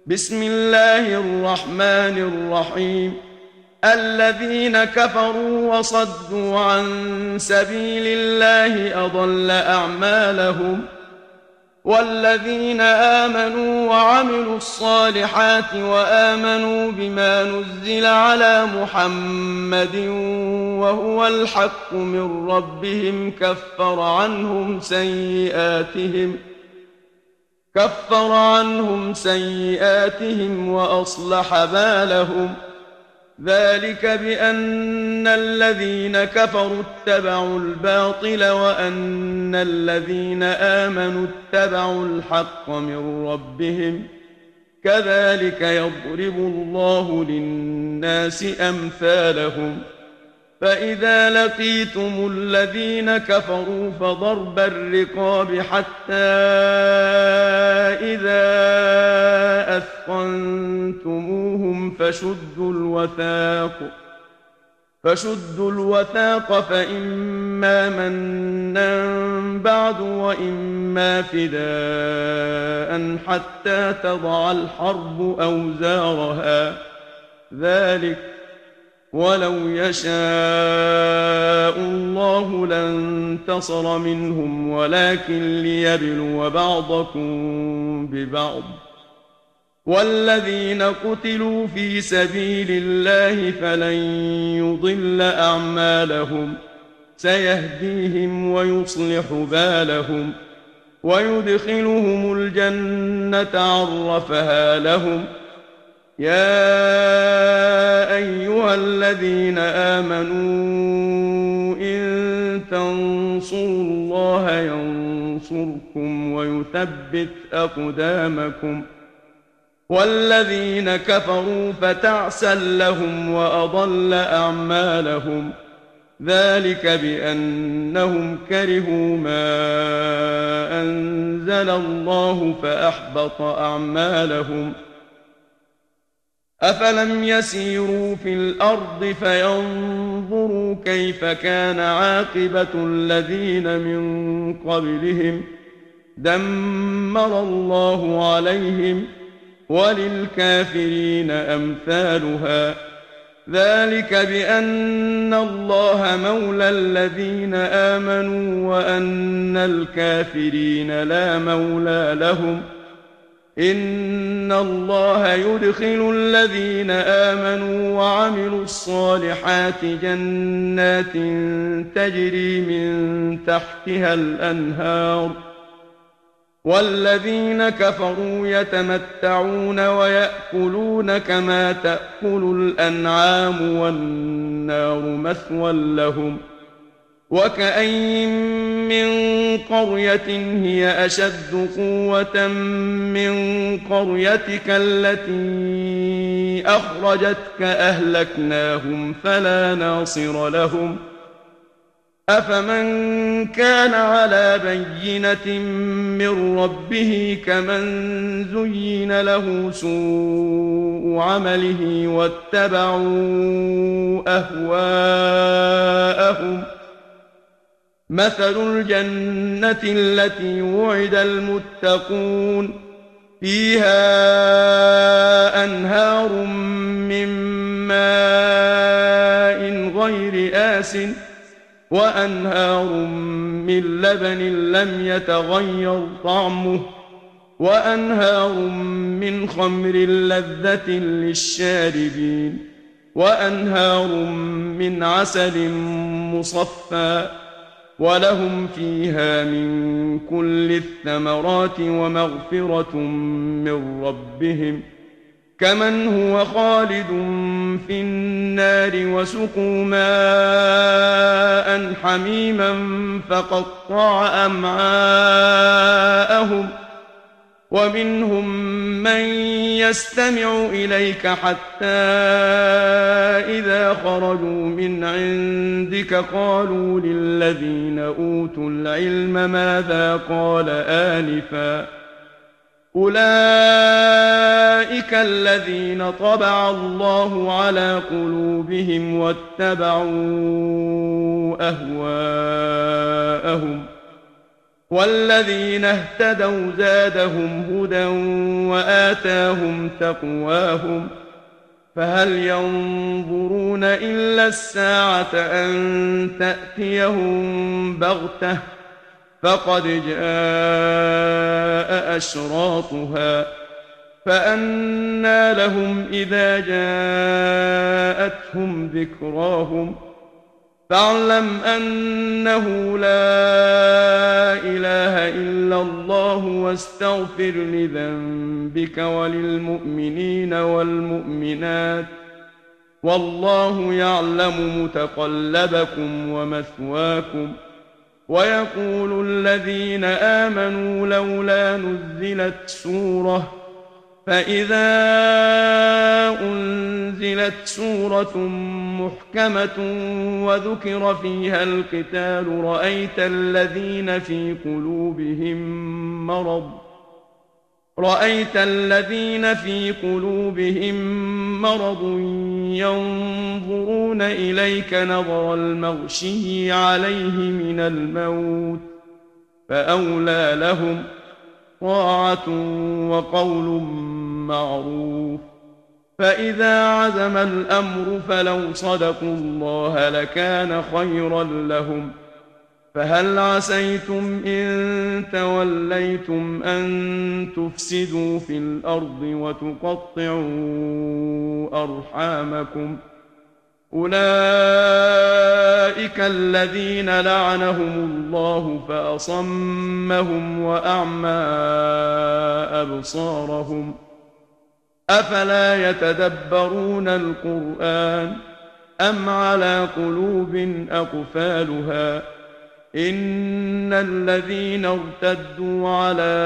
بسم الله الرحمن الرحيم. الذين كفروا وصدوا عن سبيل الله أضل أعمالهم، والذين آمنوا وعملوا الصالحات وآمنوا بما نزل على محمد وهو الحق من ربهم كفر عنهم سيئاتهم وأصلح بالهم. ذلك بأن الذين كفروا اتبعوا الباطل وأن الذين آمنوا اتبعوا الحق من ربهم، كذلك يضرب الله للناس أمثالهم. فإذا لقيتم الذين كفروا فضرب الرقاب حتى إذا أثخنتموهم فشدوا الوثاق فإما منا بعد وإما فداء حتى تضع الحرب أوزارها. ذلك ولو يشاء الله لانتصر منهم ولكن ليبلو بعضكم ببعض. والذين قتلوا في سبيل الله فلن يضل أعمالهم، سيهديهم ويصلح بالهم ويدخلهم الجنة عرفها لهم. يا أيها الذين آمنوا إن تنصروا الله ينصركم ويثبت أقدامكم. والذين كفروا فتعسا لهم وأضل أعمالهم. ذلك بأنهم كرهوا ما أنزل الله فأحبط أعمالهم. أفلم يسيروا في الأرض فينظروا كيف كان عاقبة الذين من قبلهم، دمر الله عليهم وللكافرين أمثالها. ذلك بأن الله مولى الذين آمنوا وأن الكافرين لا مولى لهم. إن الله يدخل الذين آمنوا وعملوا الصالحات جنات تجري من تحتها الأنهار، والذين كفروا يتمتعون ويأكلون كما تأكل الأنعام والنار مثوى لهم. وكأين من قرية هي أشد قوة من قريتك التي أخرجتك أهلكناهم فلا ناصر لهم. أفمن كان على بينة من ربه كمن زين له سوء عمله واتبعوا أهواءهم. مثل الجنة التي وعد المتقون فيها أنهار من ماء غير آسن وأنهار من لبن لم يتغير طعمه وأنهار من خمر لذة للشاربين وأنهار من عسل مصفى ولهم فيها من كل الثمرات ومغفرة من ربهم كمن هو خالد في النار وسقوا ماء حميما فقطع أمعاءهم. ومنهم من يستمع إليك حتى إذا خرجوا من عندك قالوا للذين أوتوا العلم ماذا قال آنفا. أولئك الذين طبع الله على قلوبهم واتبعوا أهواءهم. والذين اهتدوا زادهم هدى وآتاهم تقواهم فهل ينظرون إلا الساعة أن تأتيهم بغتة فقد جاء أشراطها فأنى لهم إذا جاءتهم ذكراهم فاعلم أنه لا إله إلا الله واستغفر لذنبك وللمؤمنين والمؤمنات والله يعلم متقلبكم ومثواكم ويقول الذين آمنوا لولا نزلت سورة فإذا أنزلت سورة محكمة وذكر فيها القتال رأيت الذين في قلوبهم مرض ينظرون إليك نظر المغشي عليه من الموت فأولى لهم طاعة وقول معروف فإذا عزم الأمر فلو صدقوا الله لكان خيرا لهم فهل عسيتم إن توليتم أن تفسدوا في الأرض وتقطعوا أرحامكم أولئك الذين لعنهم الله فأصمهم وأعمى أبصارهم أفلا يتدبرون القرآن أم على قلوب أقفالها إن الذين ارتدوا على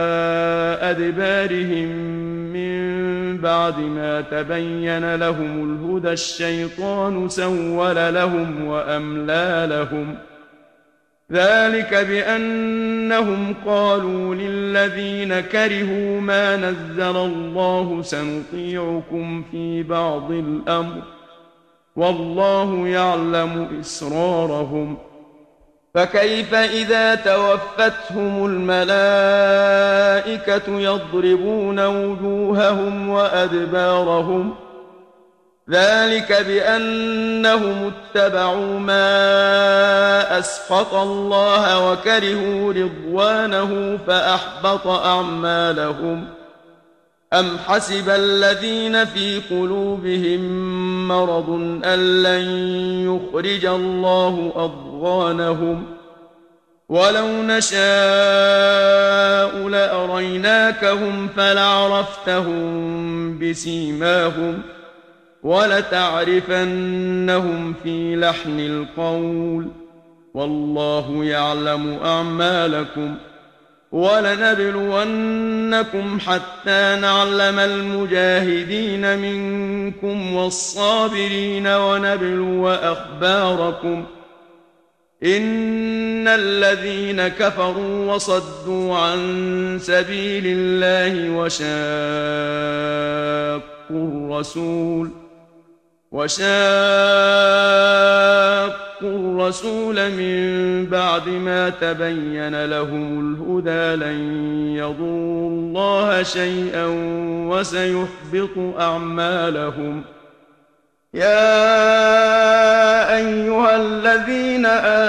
أدبارهم من بعد ما تبين لهم الهدى الشيطان سول لهم وأملى لهم ذلك بأنهم قالوا للذين كرهوا ما نزل الله سنطيعكم في بعض الأمر والله يعلم إسرارهم فكيف إذا توفتهم الملائكة يضربون وجوههم وأدبارهم ذلك بأنهم اتبعوا ما أسخط الله وكرهوا رضوانه فأحبط أعمالهم أم حسب الذين في قلوبهم مرض أن لن يخرج الله أضغانهم ولو نشاء لأريناكهم فلعرفتهم بسيماهم ولتعرفنهم في لحن القول والله يعلم أعمالكم ولنبلونكم حتى نعلم المجاهدين منكم والصابرين ونبلو أخباركم إن الذين كفروا وصدوا عن سبيل الله وشاقوا الرسول من بعد ما تبين لهم الهدى لن يضروا الله شيئا وسيحبط أعمالهم يا أيها الذين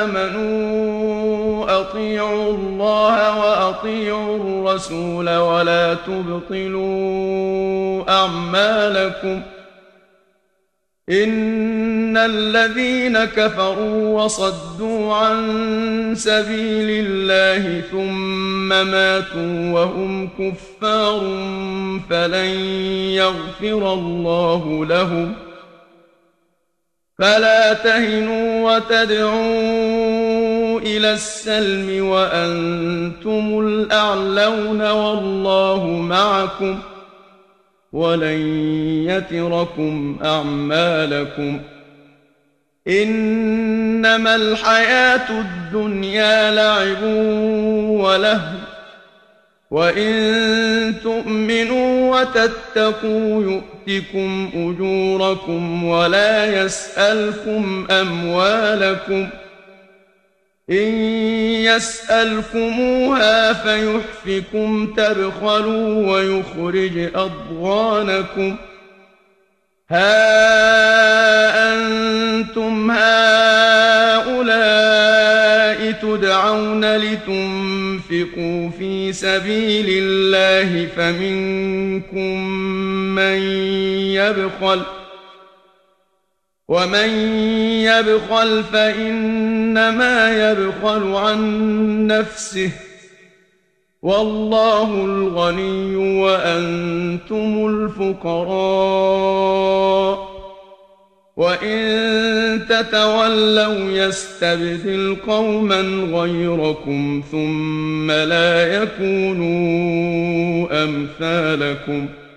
آمنوا أطيعوا الله وأطيعوا الرسول ولا تبطلوا أعمالكم إن الذين كفروا وصدوا عن سبيل الله ثم ماتوا وهم كفار فلن يغفر الله لهم فلا تهنوا وتدعوا إلى السلم وأنتم الأعلون والله معكم ولن يتركم أعمالكم إنما الحياة الدنيا لعب ولهو وإن تؤمنوا وتتقوا يؤتكم أجوركم ولا يسألكم أموالكم إن يسألكموها فيحفكم تبخلوا ويخرج أضغانكم ها أنتم هؤلاء تدعون لتنفقوا في سبيل الله فمنكم من يبخل ومن يبخل فإنما يبخل عن نفسه والله الغني وأنتم الفقراء وإن تتولوا يستبدل قوما غيركم ثم لا يكونوا أمثالكم